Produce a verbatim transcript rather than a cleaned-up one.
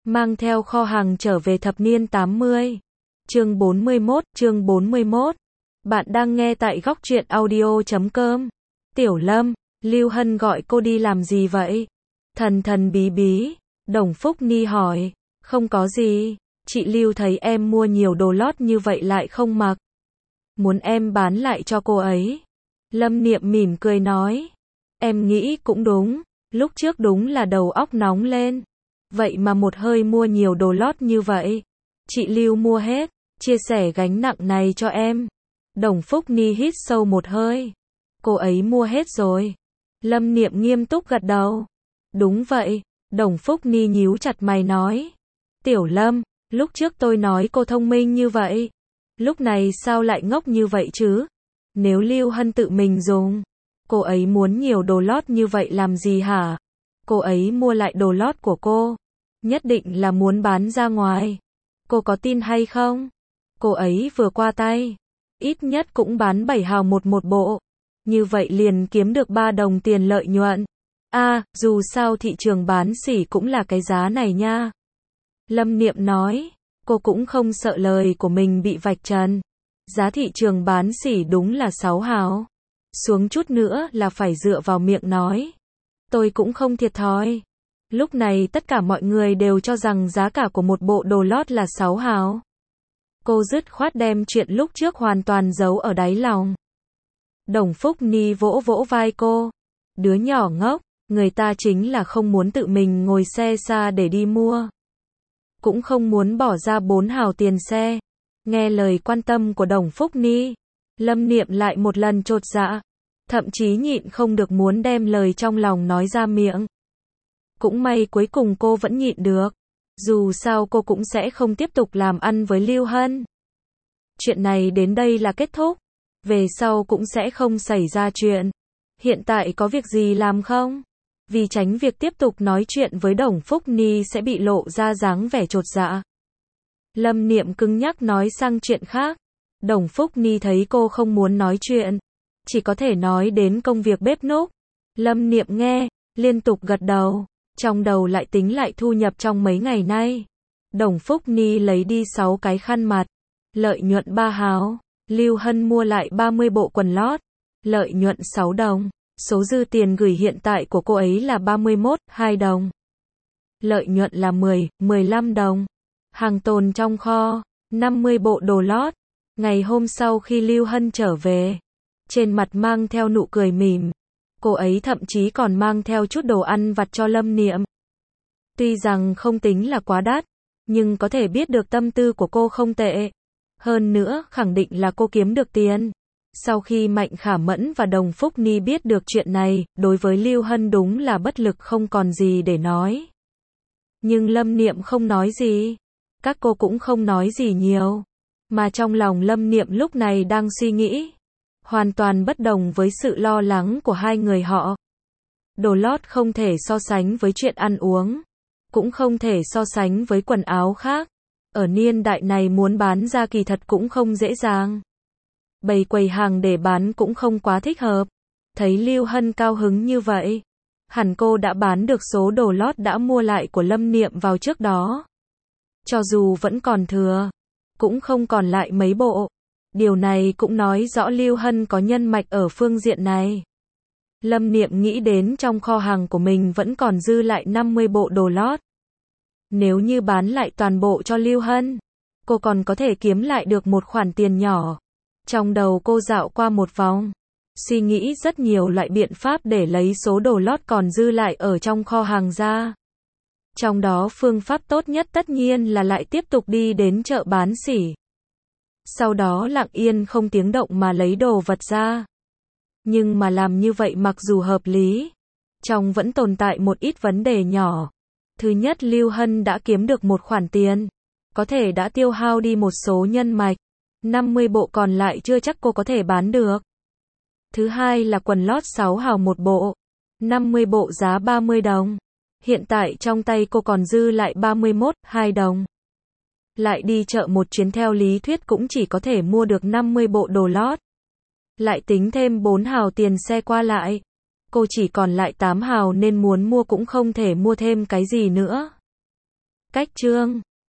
mang theo kho hàng trở về thập niên tám mươi. Chương bốn mươi mốt, chương bốn mươi mốt. Bạn đang nghe tại góc truyện audio chấm com. Tiểu Lâm, Lưu Hân gọi cô đi làm gì vậy? Thần thần bí bí, Đồng Phúc Ni hỏi. Không có gì, chị Lưu thấy em mua nhiều đồ lót như vậy lại không mặc. Muốn em bán lại cho cô ấy. Lâm Niệm mỉm cười nói. Em nghĩ cũng đúng, lúc trước đúng là đầu óc nóng lên. Vậy mà một hơi mua nhiều đồ lót như vậy. Chị Lưu mua hết, chia sẻ gánh nặng này cho em. Đồng Phúc Ni hít sâu một hơi. Cô ấy mua hết rồi. Lâm Niệm nghiêm túc gật đầu. Đúng vậy, Đồng Phúc Ni nhíu chặt mày nói. Tiểu Lâm, lúc trước tôi nói cô thông minh như vậy. Lúc này sao lại ngốc như vậy chứ? Nếu Lưu Hân tự mình dùng, cô ấy muốn nhiều đồ lót như vậy làm gì hả? Cô ấy mua lại đồ lót của cô, nhất định là muốn bán ra ngoài. Cô có tin hay không? Cô ấy vừa qua tay, ít nhất cũng bán bảy hào một một bộ. Như vậy liền kiếm được ba đồng tiền lợi nhuận. A, à, dù sao thị trường bán sỉ cũng là cái giá này nha. Lâm Niệm nói, cô cũng không sợ lời của mình bị vạch trần. Giá thị trường bán sỉ đúng là sáu hào. Xuống chút nữa là phải dựa vào miệng nói. Tôi cũng không thiệt thòi. Lúc này tất cả mọi người đều cho rằng giá cả của một bộ đồ lót là sáu hào. Cô dứt khoát đem chuyện lúc trước hoàn toàn giấu ở đáy lòng. Đồng Phúc Ni vỗ vỗ vai cô. Đứa nhỏ ngốc, người ta chính là không muốn tự mình ngồi xe xa để đi mua. Cũng không muốn bỏ ra bốn hào tiền xe. Nghe lời quan tâm của Đồng Phúc Ni, Lâm Niệm lại một lần chột dạ. Thậm chí nhịn không được muốn đem lời trong lòng nói ra miệng. Cũng may cuối cùng cô vẫn nhịn được. Dù sao cô cũng sẽ không tiếp tục làm ăn với Lưu Hân. Chuyện này đến đây là kết thúc. Về sau cũng sẽ không xảy ra chuyện. Hiện tại có việc gì làm không? Vì tránh việc tiếp tục nói chuyện với Đồng Phúc Ni sẽ bị lộ ra dáng vẻ chột dạ. Lâm Niệm cứng nhắc nói sang chuyện khác. Đồng Phúc Ni thấy cô không muốn nói chuyện, chỉ có thể nói đến công việc bếp núc. Lâm Niệm nghe, liên tục gật đầu, trong đầu lại tính lại thu nhập trong mấy ngày nay. Đồng Phúc Ni lấy đi sáu cái khăn mặt, lợi nhuận ba hào. Lưu Hân mua lại ba mươi bộ quần lót, lợi nhuận sáu đồng. Số dư tiền gửi hiện tại của cô ấy là ba mươi mốt, hai đồng. Lợi nhuận là mười, mười lăm đồng. Hàng tồn trong kho, năm mươi bộ đồ lót. Ngày hôm sau khi Lưu Hân trở về, trên mặt mang theo nụ cười mỉm. Cô ấy thậm chí còn mang theo chút đồ ăn vặt cho Lâm Niệm. Tuy rằng không tính là quá đắt, nhưng có thể biết được tâm tư của cô không tệ. Hơn nữa, khẳng định là cô kiếm được tiền. Sau khi Mạnh Khả Mẫn và Đồng Phúc Ni biết được chuyện này, đối với Lưu Hân đúng là bất lực không còn gì để nói. Nhưng Lâm Niệm không nói gì. Các cô cũng không nói gì nhiều. Mà trong lòng Lâm Niệm lúc này đang suy nghĩ. Hoàn toàn bất đồng với sự lo lắng của hai người họ. Đồ lót không thể so sánh với chuyện ăn uống. Cũng không thể so sánh với quần áo khác. Ở niên đại này muốn bán ra kỳ thật cũng không dễ dàng. Bày quầy hàng để bán cũng không quá thích hợp. Thấy Lưu Hân cao hứng như vậy, hẳn cô đã bán được số đồ lót đã mua lại của Lâm Niệm vào trước đó. Cho dù vẫn còn thừa, cũng không còn lại mấy bộ. Điều này cũng nói rõ Lưu Hân có nhân mạch ở phương diện này. Lâm Niệm nghĩ đến trong kho hàng của mình vẫn còn dư lại năm mươi bộ đồ lót. Nếu như bán lại toàn bộ cho Lưu Hân, cô còn có thể kiếm lại được một khoản tiền nhỏ. Trong đầu cô dạo qua một vòng, suy nghĩ rất nhiều loại biện pháp để lấy số đồ lót còn dư lại ở trong kho hàng ra. Trong đó phương pháp tốt nhất tất nhiên là lại tiếp tục đi đến chợ bán sỉ. Sau đó lặng yên không tiếng động mà lấy đồ vật ra. Nhưng mà làm như vậy mặc dù hợp lý, trong vẫn tồn tại một ít vấn đề nhỏ. Thứ nhất, Lưu Hân đã kiếm được một khoản tiền, có thể đã tiêu hao đi một số nhân mạch. năm mươi bộ còn lại chưa chắc cô có thể bán được. Thứ hai là quần lót sáu hào một bộ, năm mươi bộ giá ba mươi đồng. Hiện tại trong tay cô còn dư lại ba mươi mốt, hai đồng. Lại đi chợ một chuyến theo lý thuyết cũng chỉ có thể mua được năm mươi bộ đồ lót. Lại tính thêm bốn hào tiền xe qua lại. Cô chỉ còn lại tám hào nên muốn mua cũng không thể mua thêm cái gì nữa. Cách chương